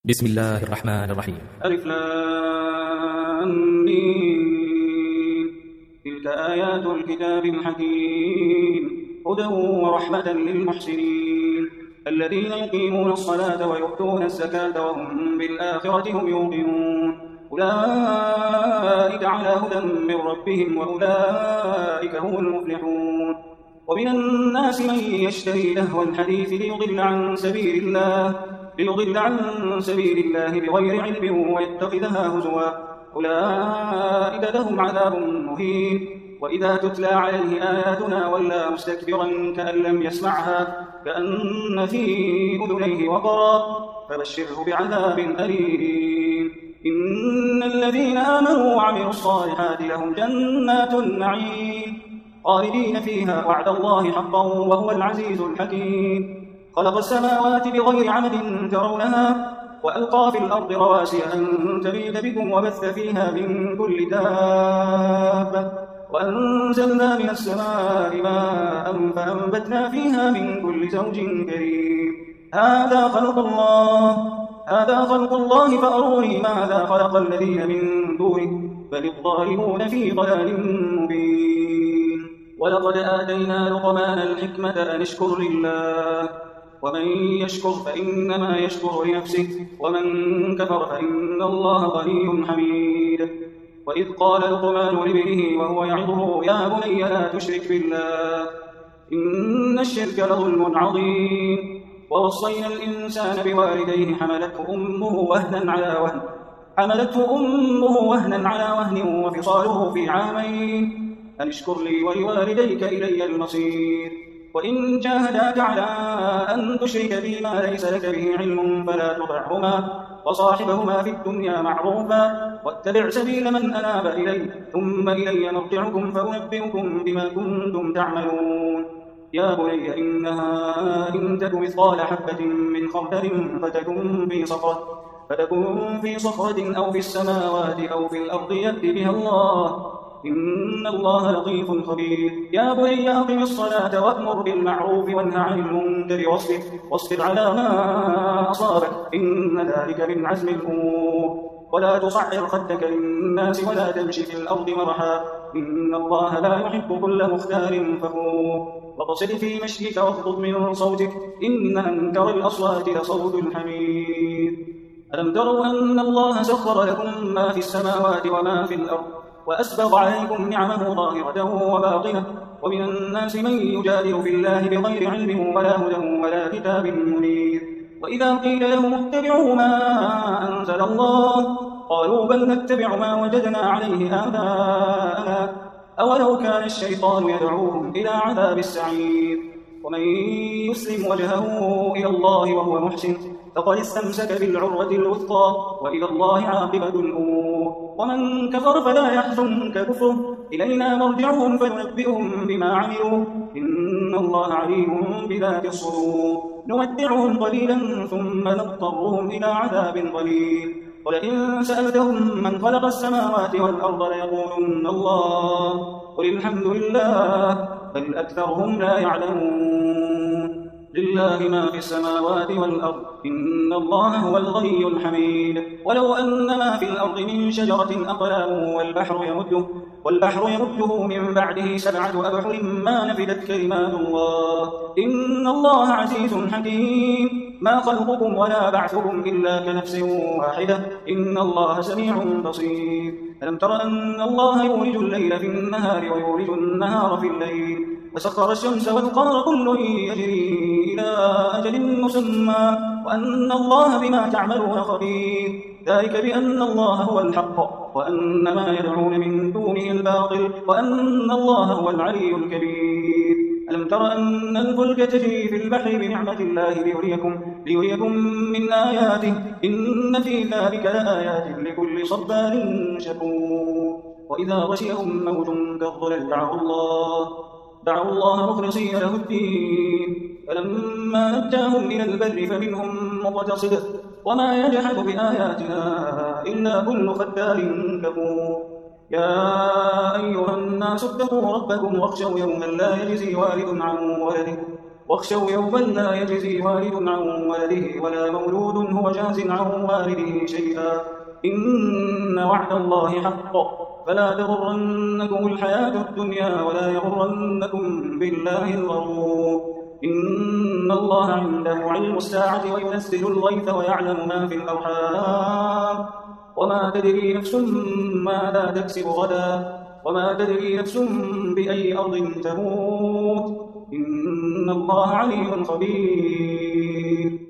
بسم الله الرحمن الرحيم. ألف لام ميم. تلك آيات الكتاب الحكيم هدى ورحمة للمحسنين الذين يقيمون الصلاة ويؤتون الزكاة وهم بالآخرة هم يوقنون أولئك على هدى من ربهم وأولئك هم المفلحون. ومن الناس من يشتري لهو الحديث ليضل عن سبيل الله بغير علم ويتخذها هزوا أولئك لهم عذاب مهين. وإذا تتلى عليه آياتنا ولى مستكبرا كأن لم يسمعها كأن في أذنيه وقرا فبشره بعذاب أليم. إن الذين آمنوا وعملوا الصالحات لهم جنات النعيم خالدين فيها وعد الله حقا وهو العزيز الحكيم. خلق السماوات بغير عمد ترونها وألقى في الأرض رواسي أن تميد بكم وبث فيها من كل دابة وأنزلنا من السماء ماء فأنبتنا فيها من كل زوج كريم. هذا خلق الله فأروني ماذا خلق الذين من دونه بل الظالمون في ضلال مبين. ولقد آتينا لقمان الحكمة أن اشكر لله ومن يشكر فإنما يشكر لنفسه ومن كفر فإن الله غني حميد. وإذ قال لقمان لابنه وهو يعظه يا بني لا تشرك بالله إن الشرك لظلم عظيم. ووصينا الإنسان بوالديه حملته أمه وهنا على وهن وفصاله في عامين أن اشكر لي ولوالديك إلي المصير. وإن جاهداك على أن تشرك بي ما ليس لك به علم فلا تطعهما وصاحبهما في الدنيا معروفا واتبع سبيل من أناب إلي ثم إلي مرجعكم فأنبئكم بما كنتم تعملون. يا بني إنها إن تك مثقال حبة من خردل فتكن في صخرة أو في السماوات أو في الأرض يأت بها الله إن الله لطيف خبير. يا بني أقم الصلاة وأمر بالمعروف وانه عن المنكر واصبر على ما أصابك إن ذلك من عزم الأمور. ولا تصعر خدك للناس ولا تمشي في الأرض مرحا إن الله لا يحب كل مختال فخور. واقصد في مشيك واغضض من صوتك إن أنكر الأصوات لصوت الحمير. ألم تروا أن الله سخر لكم ما في السماوات وما في الأرض وأسبغ عليكم نعمه ظاهرة وباطنة ومن الناس من يجادل في الله بغير علم ولا هدى ولا كتاب منير. وإذا قيل لهم اتبعوا ما أنزل الله قالوا بل نتبع ما وجدنا عليه آباءنا أولو كان الشيطان يدعوهم إلى عذاب السعير. ومن يسلم وجهه إلى الله وهو محسن فقد استمسك بالعروة الوثقى وإلى الله عاقبة الأمور. ومن كفر فلا يحزنك كفره إلينا مرجعهم فننبئهم بما عملوا إن الله عليم بذات الصدور. نمتعهم قليلا ثم نضطرهم إلى عذاب غليظ. ولئن سألتهم من خلق السماوات والأرض ليقولن الله قل الحمد لله بل أكثرهم لا يعلمون. لله ما في السماوات والأرض إن الله هو الغني الحميد. ولو أن ما في الأرض من شجرة أقلام والبحر يمده من بعده 7 أبحر ما نفدت كلمات الله إن الله عزيز حكيم. ما خلقكم ولا بعثكم إلا كنفس واحدة إن الله سميع بصير. ألم تر أن الله يولج الليل في النهار ويولج النهار في الليل وسخر الشمس والقمر كل يجري إلى أجل مسمى وأن الله بما تعملون خبير. ذلك بأن الله هو الحق وأن ما يدعون من دونه الباطل وأن الله هو العلي الكبير. ألم تر أن الفلك تجري في البحر بنعمة الله ليريكم من آياته إن في ذلك لآيات لكل صبار شكور. وإذا غشيهم موج كالظلل دعوا الله مخلصين له الدين فلما نجاهم إلى البر فمنهم مقتصد وما يجحد بآياتنا إلا كل ختار كفور. يا أيها الناس اتقوا ربكم واخشوا يوما لا يجزي والد عن ولده واخشوا يوما لا يجزي والد عن ولده ولا مولود هو جاز عن والده شيئا إن وعد الله حق فلا تغرنكم الحياة الدنيا ولا يغرنكم بالله الغرور إن الله عنده علم الساعة وينزل الغيث ويعلم ما في الأرحام وما تدري نفس ماذا تكسب غدا وما تدري نفس بأي أرض تموت إن الله عليم خبير